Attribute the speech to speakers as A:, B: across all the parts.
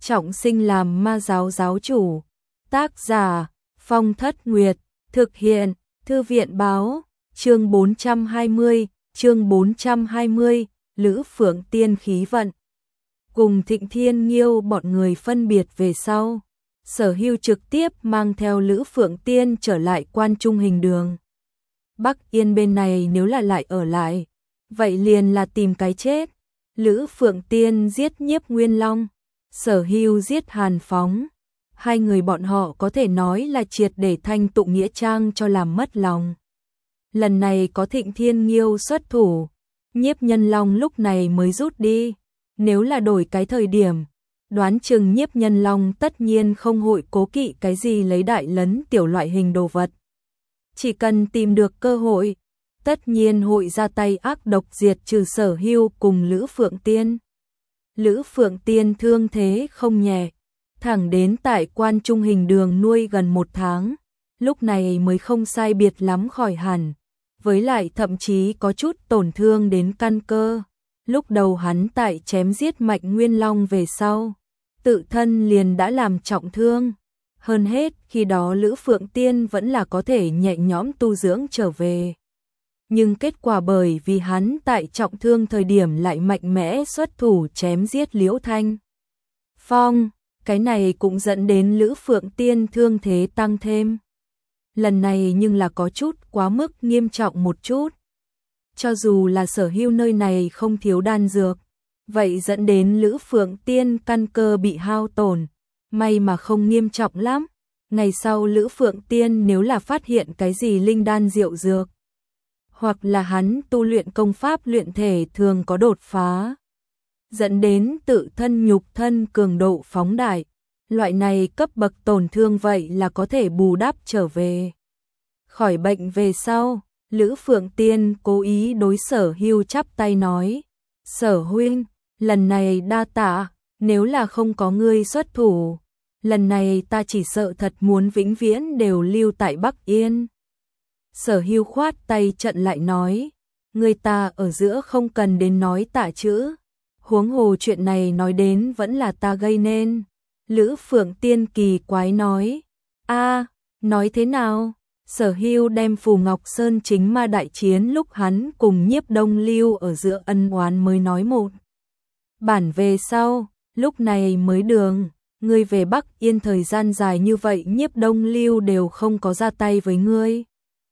A: trọng sinh làm ma giáo giáo chủ. Tác giả, Phong Thất Nguyệt, thực hiện, Thư viện báo, chương 420, Lữ Phượng Tiên khí vận. Cùng Thịnh Thiên Nhiêu bọn người phân biệt về sau, Sở Hưu trực tiếp mang theo Lữ Phượng Tiên trở lại Quan Trung Hình Đường. Bắc Yên bên này nếu là lại ở lại, vậy liền là tìm cái chết. Lữ Phượng Tiên giết Nhiếp Nguyên Long, Sở Hưu giết Hàn Phóng. Hai người bọn họ có thể nói là triệt để thanh tụng nghĩa trang cho làm mất lòng. Lần này có Thịnh Thiên Nhiêu xuất thủ, Nhiếp Nhân Long lúc này mới rút đi. Nếu là đổi cái thời điểm, đoán chừng Nhiếp Nhân Long tất nhiên không hội cố kỵ cái gì lấy đại lấn tiểu loại hình đồ vật. Chỉ cần tìm được cơ hội, tất nhiên hội ra tay ác độc diệt trừ Sở Hưu cùng Lữ Phượng Tiên. Lữ Phượng Tiên thương thế không nhẹ, thẳng đến tại Quan Trung Hình Đường nuôi gần 1 tháng, lúc này mới không sai biệt lắm khỏi hẳn, với lại thậm chí có chút tổn thương đến căn cơ. Lúc đầu hắn tại chém giết Mạnh Nguyên Long về sau, tự thân liền đã làm trọng thương. Hơn hết, khi đó Lữ Phượng Tiên vẫn là có thể nhẹ nhõm tu dưỡng trở về. Nhưng kết quả bởi vì hắn tại trọng thương thời điểm lại mạnh mẽ xuất thủ chém giết Liễu Thanh Phong, cái này cũng dẫn đến Lữ Phượng Tiên thương thế tăng thêm. Lần này nhưng là có chút quá mức nghiêm trọng một chút. Cho dù là Sở Hưu nơi này không thiếu đan dược, vậy dẫn đến Lữ Phượng Tiên căn cơ bị hao tổn, may mà không nghiêm trọng lắm. Ngày sau Lữ Phượng Tiên nếu là phát hiện cái gì linh đan diệu dược, hoặc là hắn tu luyện công pháp luyện thể thường có đột phá, dẫn đến tự thân nhục thân cường độ phóng đại, loại này cấp bậc tổn thương vậy là có thể bù đắp trở về. Khỏi bệnh về sau, Lữ Phượng Tiên cố ý đối Sở Hưu chắp tay nói, Sở huynh, lần này đa tạ, nếu là không có ngươi xuất thủ, lần này ta chỉ sợ thật muốn vĩnh viễn đều lưu tại Bắc Yên. Sở Hưu khoát tay trận lại nói, người ta ở giữa không cần đến nói tạ chữ, huống hồ chuyện này nói đến vẫn là ta gây nên. Lữ Phượng Tiên kỳ quái nói, nói thế nào? Sở Hưu đem Phù Ngọc Sơn chính ma đại chiến lúc hắn cùng Nhiếp Đông Lưu ở giữa ân oán mới nói một bản về sau, lúc này mới đường, ngươi về Bắc Yên thời gian dài như vậy Nhiếp Đông Lưu đều không có ra tay với ngươi.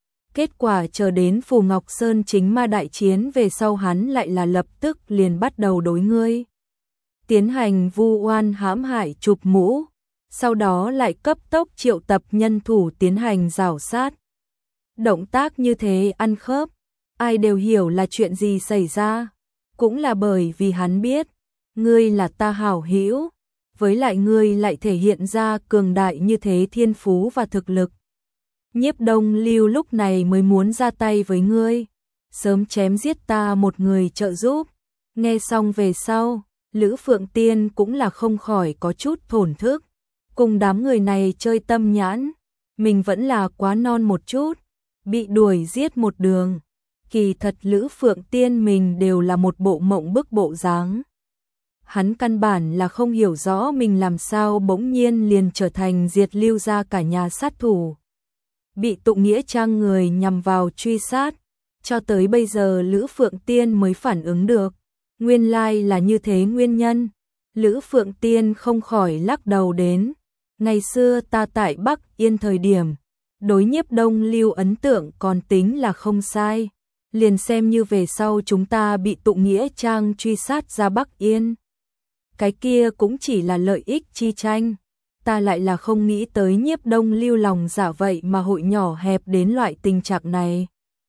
A: Kết quả chờ đến Phù Ngọc Sơn chính ma đại chiến về sau hắn lại là lập tức liền bắt đầu đối ngươi tiến hành vu oan hãm hại chụp mũ, sau đó lại cấp tốc triệu tập nhân thủ tiến hành rảo sát. Động tác như thế ăn khớp, ai đều hiểu là chuyện gì xảy ra, cũng là bởi vì hắn biết, ngươi là ta hảo hữu, với lại ngươi lại thể hiện ra cường đại như thế thiên phú và thực lực. Nhiếp Đông Lưu lúc này mới muốn ra tay với ngươi, sớm chém giết ta một người trợ giúp. Nghe xong về sau, Lữ Phượng Tiên cũng là không khỏi có chút thổn thức, cùng đám người này chơi tâm nhãn, mình vẫn là quá non một chút, bị đuổi giết một đường. Kỳ thật Lữ Phượng Tiên mình đều là một bộ mộng bức bộ dáng. Hắn căn bản là không hiểu rõ mình làm sao bỗng nhiên liền trở thành diệt Lưu gia cả nhà sát thủ. Bị tụng nghĩa trang người nhằm vào truy sát, cho tới bây giờ Lữ Phượng Tiên mới phản ứng được, nguyên lai là như thế nguyên nhân. Lữ Phượng Tiên không khỏi lắc đầu đến, ngày xưa ta tại Bắc Yên thời điểm, đối Nhiếp Đông Lưu ấn tượng còn tính là không sai, liền xem như về sau chúng ta bị tụng nghĩa trang truy sát ra Bắc Yên. Cái kia cũng chỉ là lợi ích chi tranh, ta lại là không nghĩ tới Nhiếp Đông Lưu lòng dạ vậy mà hội nhỏ hẹp đến loại tình trạng này.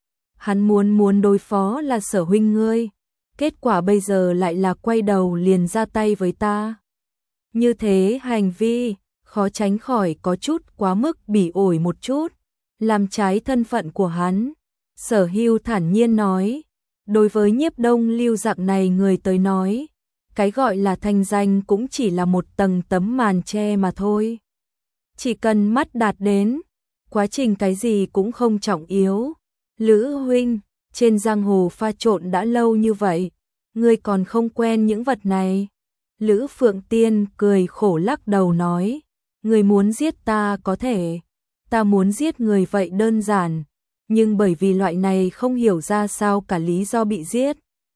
A: Hắn muốn đối phó là Sở huynh ngươi, kết quả bây giờ lại là quay đầu liền ra tay với ta. Như thế hành vi, khó tránh khỏi có chút quá mức bỉ ổi một chút, làm trái thân phận của hắn. Sở Hưu thản nhiên nói, đối với Nhiếp Đông Lưu dạng này người tới nói, cái gọi là thanh danh cũng chỉ là một tầng tấm màn che mà thôi. Chỉ cần mắt đạt đến, quá trình cái gì cũng không trọng yếu. Lữ huynh, trên giang hồ pha trộn đã lâu như vậy, ngươi còn không quen những vật này. Lữ Phượng Tiên cười khổ lắc đầu nói, người muốn giết ta có thể, ta muốn giết người vậy đơn giản, nhưng bởi vì loại này không hiểu ra sao cả lý do bị giết,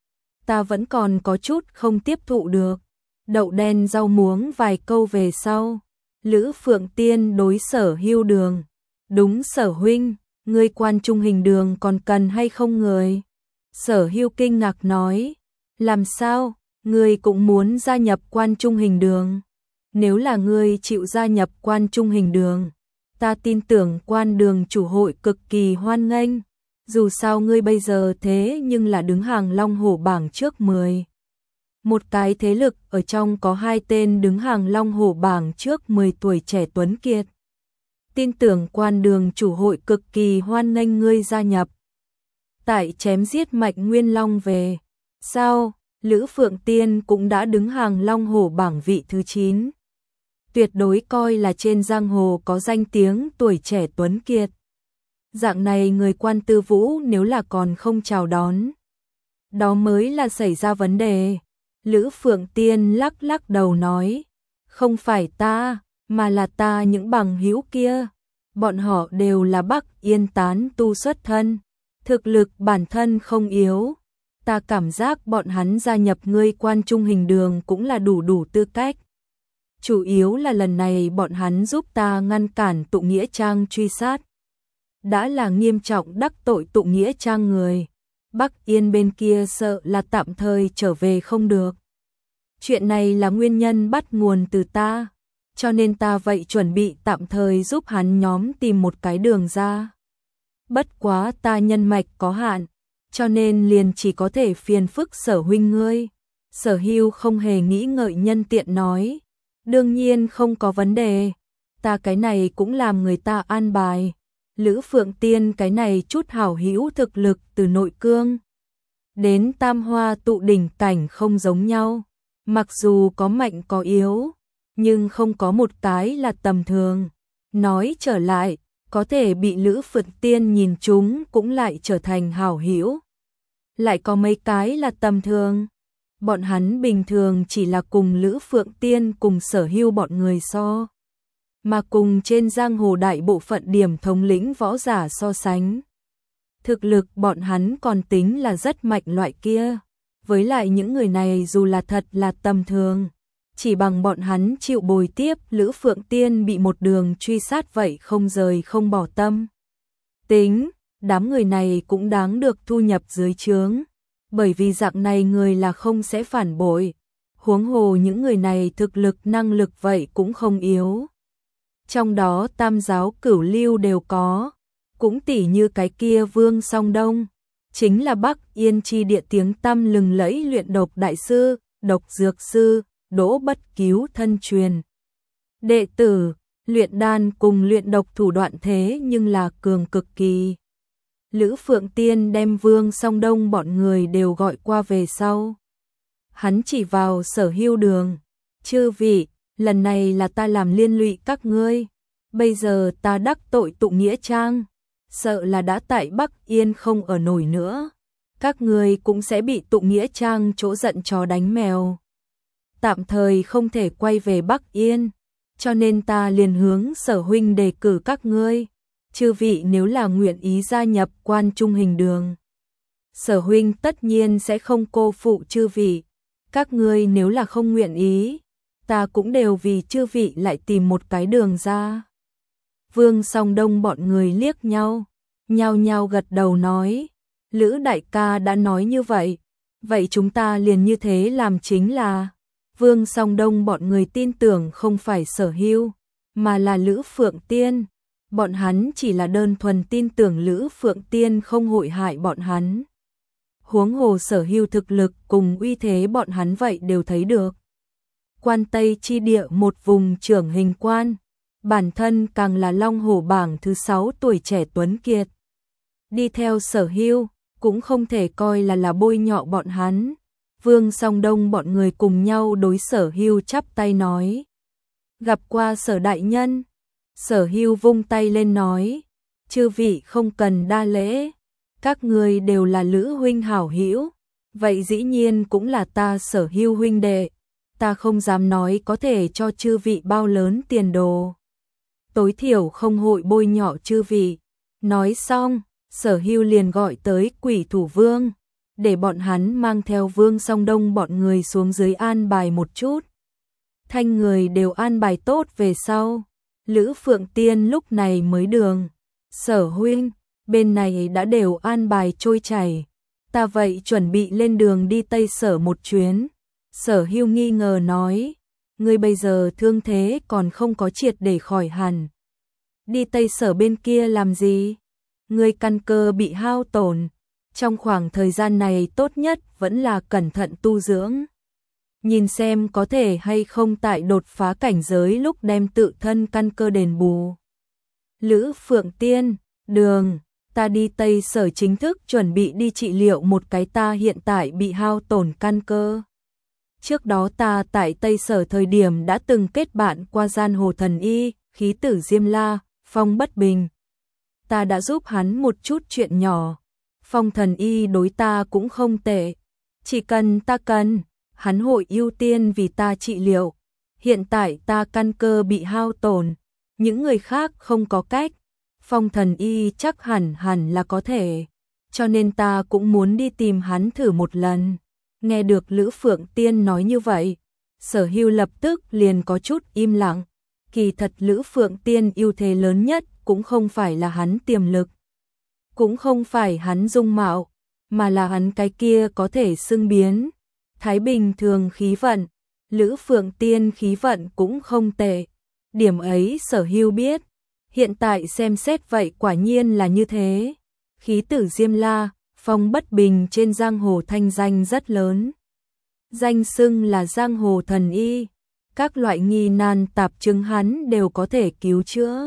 A: ta vẫn còn có chút không tiếp thụ được. Đậu đen rau muống vài câu về sau, Lữ Phượng Tiên đối Sở Hưu Đường, đúng Sở huynh, ngươi Quan Trung Hình Đường còn cần hay không người? Sở Hưu kinh ngạc nói, làm sao, ngươi cũng muốn gia nhập Quan Trung Hình Đường? Nếu là ngươi chịu gia nhập Quan Trung Hình Đường, ta tin tưởng Quan Đường chủ hội cực kỳ hoan nghênh, dù sao ngươi bây giờ thế nhưng là đứng hàng Long Hổ bảng trước 10. Một cái thế lực ở trong có 2 tên đứng hàng Long Hổ bảng trước 10 tuổi trẻ tuấn kiệt. Tin tưởng Quan Đường chủ hội cực kỳ hoan nghênh ngươi gia nhập. Tại chém giết Mạch Nguyên Long về, sao, Lữ Phượng Tiên cũng đã đứng hàng Long Hổ bảng vị thứ 9. Tuyệt đối coi là trên giang hồ có danh tiếng tuổi trẻ tuấn kiệt. Dạng này người Quan Tư Vũ nếu là còn không chào đón, đó mới là xảy ra vấn đề. Lữ Phượng Tiên lắc lắc đầu nói, không phải ta, mà là ta những bằng hữu kia. Bọn họ đều là Bắc Yên tán tu xuất thân, thực lực bản thân không yếu. Ta cảm giác bọn hắn gia nhập ngươi Quan Trung Hình Đường cũng là đủ tư cách. Chủ yếu là lần này bọn hắn giúp ta ngăn cản Tụ Nghĩa Trang truy sát. Đã là nghiêm trọng đắc tội Tụ Nghĩa Trang người. Bắc Yên bên kia sợ là tạm thời trở về không được. Chuyện này là nguyên nhân bắt nguồn từ ta, cho nên ta vậy chuẩn bị tạm thời giúp hắn nhóm tìm một cái đường ra. Bất quá ta nhân mạch có hạn, cho nên liền chỉ có thể phiền phức Sở huynh ngươi. Sở Hưu không hề nghĩ ngợi nhân tiện nói, đương nhiên không có vấn đề, ta cái này cũng làm người ta an bài. Lữ Phượng Tiên cái này chút hảo hữu thực lực từ nội cương đến tam hoa tụ đỉnh cảnh không giống nhau, mặc dù có mạnh có yếu, nhưng không có một cái là tầm thường. Nói trở lại, có thể bị Lữ Phượng Tiên nhìn chúng cũng lại trở thành hảo hữu. Lại có mấy cái là tầm thường. Bọn hắn bình thường chỉ là cùng Lữ Phượng Tiên cùng Sở Hưu bọn người so, mà cùng trên giang hồ đại bộ phận điểm thống lĩnh võ giả so sánh. Thực lực bọn hắn còn tính là rất mạnh loại kia. Với lại những người này dù là thật là tầm thường, chỉ bằng bọn hắn chịu bồi tiếp Lữ Phượng Tiên bị một đường truy sát vậy không rời không bỏ tâm. Tính, đám người này cũng đáng được thu nhập dưới trướng, bởi vì dạng này người là không sẽ phản bội. Huống hồ những người này thực lực năng lực vậy cũng không yếu. Trong đó tam giáo cửu lưu đều có, cũng tỉ như cái kia Vương Song Đông, chính là Bắc Yên chi địa tiếng tăm lừng lẫy luyện độc đại sư, độc dược sư, Đỗ Bất Cứu thân truyền. Đệ tử, luyện đan cùng luyện độc thủ đoạn thế nhưng là cường cực kỳ. Lữ Phượng Tiên đem Vương Song Đông bọn người đều gọi qua về sau. Hắn chỉ vào Sở Hưu Đường, chư vị, lần này là ta làm liên lụy các ngươi, bây giờ ta đắc tội Tụ Nghĩa Trang, sợ là đã tại Bắc Yên không ở nổi nữa. Các ngươi cũng sẽ bị Tụ Nghĩa Trang chỗ giận chó đánh mèo. Tạm thời không thể quay về Bắc Yên, cho nên ta liền hướng Sở huynh đề cử các ngươi. Chư vị nếu là nguyện ý gia nhập Quan Trung Hình Đường, Sở huynh tất nhiên sẽ không cô phụ chư vị. Các ngươi nếu là không nguyện ý, ta cũng đều vì chư vị lại tìm một cái đường ra. Vương Song Đông bọn người liếc nhau, nhao nhao gật đầu nói, Lữ đại ca đã nói như vậy, vậy chúng ta liền như thế làm chính là. Vương Song Đông bọn người tin tưởng không phải Sở Hưu, mà là Lữ Phượng Tiên. Bọn hắn chỉ là đơn thuần tin tưởng Lữ Phượng Tiên không hội hại bọn hắn. Huống hồ Sở Hưu thực lực cùng uy thế bọn hắn vậy đều thấy được. Quan Tây chi địa một vùng trưởng hình quan, bản thân càng là Long Hổ bảng thứ 6 tuổi trẻ tuấn kiệt. Đi theo Sở Hưu, cũng không thể coi là bôi nhọ bọn hắn. Vương Song Đông bọn người cùng nhau đối Sở Hưu chắp tay nói, gặp qua Sở đại nhân. Sở Hưu vung tay lên nói, chư vị không cần đa lễ, các người đều là Lữ huynh hảo hữu, vậy dĩ nhiên cũng là ta Sở Hưu huynh đệ. ta không dám nói có thể cho chư vị bao lớn tiền đồ. Tối thiểu không hội bôi nhọ chư vị. Nói xong, Sở Hưu liền gọi tới Quỷ Thủ Vương, để bọn hắn mang theo Vương Song Đông bọn người xuống dưới an bài một chút. Thanh người đều an bài tốt về sau, Lữ Phượng Tiên lúc này mới đường. Sở huynh, bên này đã đều an bài trôi chảy, ta vậy chuẩn bị lên đường đi Tây Sở một chuyến. Sở Hưu nghi ngờ nói, ngươi bây giờ thương thế còn không có triệt để khỏi hẳn. Đi Tây Sở bên kia làm gì? Ngươi căn cơ bị hao tổn, trong khoảng thời gian này tốt nhất vẫn là cẩn thận tu dưỡng. Nhìn xem có thể hay không tại đột phá cảnh giới lúc đem tự thân căn cơ đền bù. Lữ Phượng Tiên, đường, ta đi Tây Sở chính thức chuẩn bị đi trị liệu một cái ta hiện tại bị hao tổn căn cơ. Trước đó ta tại Tây Sở thời điểm đã từng kết bạn qua giang hồ thần y, khí tử Diêm La, Phong Bất Bình. Ta đã giúp hắn một chút chuyện nhỏ. Phong thần y đối ta cũng không tệ. Chỉ cần ta cần, hắn hội ưu tiên vì ta trị liệu. Hiện tại ta căn cơ bị hao tổn, những người khác không có cách. Phong thần y chắc hẳn là có thể. Cho nên ta cũng muốn đi tìm hắn thử một lần. Nghe được Lữ Phượng Tiên nói như vậy, Sở Hưu lập tức liền có chút im lặng. Kỳ thật Lữ Phượng Tiên ưu thế lớn nhất cũng không phải là hắn tiềm lực, cũng không phải hắn dung mạo, mà là hắn cái kia có thể xưng biến. Thái bình thường khí vận, Lữ Phượng Tiên khí vận cũng không tệ. Điểm ấy Sở Hưu biết, hiện tại xem xét vậy quả nhiên là như thế. Khí tử Diêm La, Phong Bất Bình trên giang hồ thanh danh rất lớn. Danh xưng là giang hồ thần y, các loại nghi nan tạp chứng hắn đều có thể cứu chữa.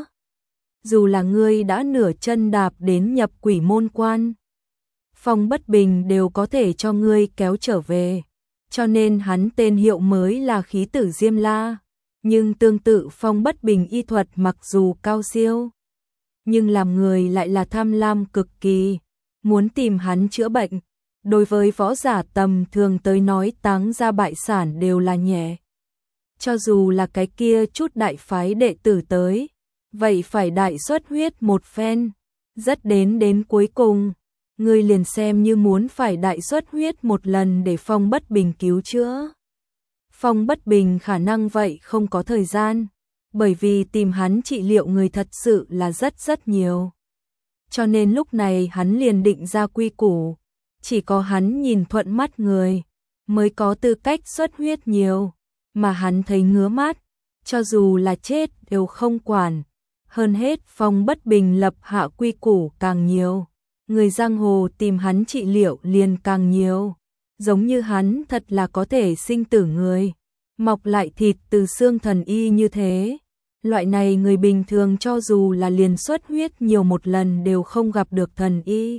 A: Dù là ngươi đã nửa chân đạp đến nhập quỷ môn quan, Phong Bất Bình đều có thể cho ngươi kéo trở về. Cho nên hắn tên hiệu mới là khí tử Diêm La. Nhưng tương tự Phong Bất Bình y thuật mặc dù cao siêu, nhưng làm người lại là tham lam cực kỳ, muốn tìm hắn chữa bệnh. Đối với võ giả tầm thường tới nói táng ra bại sản đều là nhẹ. Cho dù là cái kia chút đại phái đệ tử tới, vậy phải đại xuất huyết một phen, rất đến cuối cùng, ngươi liền xem như muốn phải đại xuất huyết một lần để Phong Bất Bình cứu chữa. Phong Bất Bình khả năng vậy không có thời gian, bởi vì tìm hắn trị liệu người thật sự là rất nhiều. Cho nên lúc này hắn liền định ra quy củ, chỉ có hắn nhìn thuận mắt người mới có tư cách xuất huyết nhiều, mà hắn thấy ngứa mắt, cho dù là chết đều không quản. Hơn hết Phong Bất Bình lập hạ quy củ càng nhiều, người giang hồ tìm hắn trị liệu liền càng nhiều. Giống như hắn thật là có thể sinh tử người, mọc lại thịt từ xương thần y như thế. Loại này người bình thường cho dù là liền xuất huyết nhiều một lần đều không gặp được thần y.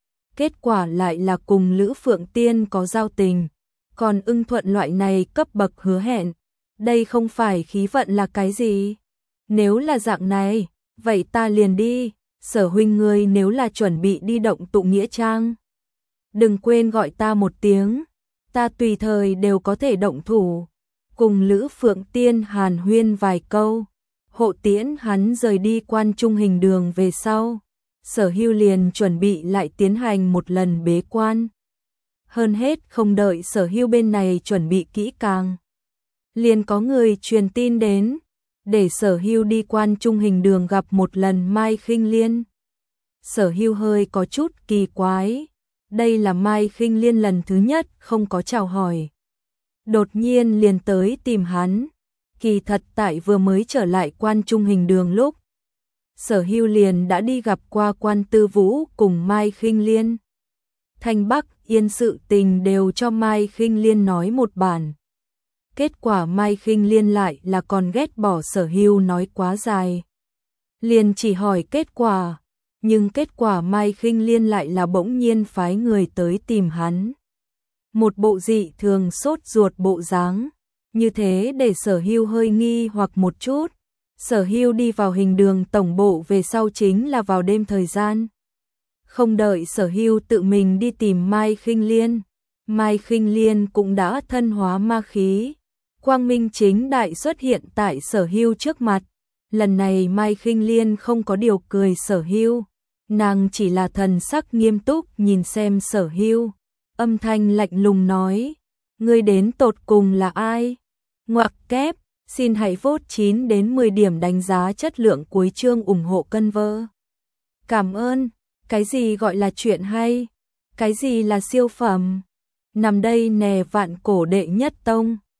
A: Kết quả lại là cùng Lữ Phượng Tiên có giao tình, còn ưng thuận loại này cấp bậc hứa hẹn. Đây không phải khí vận là cái gì? Nếu là dạng này, vậy ta liền đi. Sở huynh ngươi nếu là chuẩn bị đi động tụ nghĩa trang, đừng quên gọi ta một tiếng, ta tùy thời đều có thể động thủ. Cùng Lữ Phượng Tiên hàn huyên vài câu, hộ tiễn hắn rời đi Quan Trung Hình Đường về sau, Sở Hưu liền chuẩn bị lại tiến hành một lần bế quan. Hơn hết không đợi Sở Hưu bên này chuẩn bị kỹ càng, liền có người truyền tin đến, để Sở Hưu đi Quan Trung Hình Đường gặp một lần Mai Khinh Liên. Sở Hưu hơi có chút kỳ quái, đây là Mai Khinh Liên lần thứ nhất không có chào hỏi, đột nhiên liền tới tìm hắn. Kỳ thật tại vừa mới trở lại Quan Trung Hình Đường lúc, Sở Hưu liền đã đi gặp qua Quan Tư Vũ cùng Mai Khinh Liên. Thanh Bắc Yên sự tình đều cho Mai Khinh Liên nói một bản. Kết quả Mai Khinh Liên lại là còn ghét bỏ Sở Hưu nói quá dài, liền chỉ hỏi kết quả. Nhưng kết quả Mai Khinh Liên lại là bỗng nhiên phái người tới tìm hắn. Một bộ dị thường sốt ruột bộ dáng, như thế để Sở Hưu hơi nghi hoặc một chút. Sở Hưu đi vào Hình Đường tổng bộ về sau chính là vào đêm thời gian. Không đợi Sở Hưu tự mình đi tìm Mai Khinh Liên, Mai Khinh Liên cũng đã thân hóa ma khí, quang minh chính đại xuất hiện tại Sở Hưu trước mặt. Lần này Mai Khinh Liên không có điều cười Sở Hưu, nàng chỉ là thần sắc nghiêm túc nhìn xem Sở Hưu, âm thanh lạnh lùng nói, ngươi đến tột cùng là ai? Ngoặc kép, xin hãy vote 9 đến 10 điểm đánh giá chất lượng cuối chương ủng hộ cân vơ. Cảm ơn, cái gì gọi là chuyện hay? Cái gì là siêu phẩm? Nằm đây nè vạn cổ đệ nhất tông.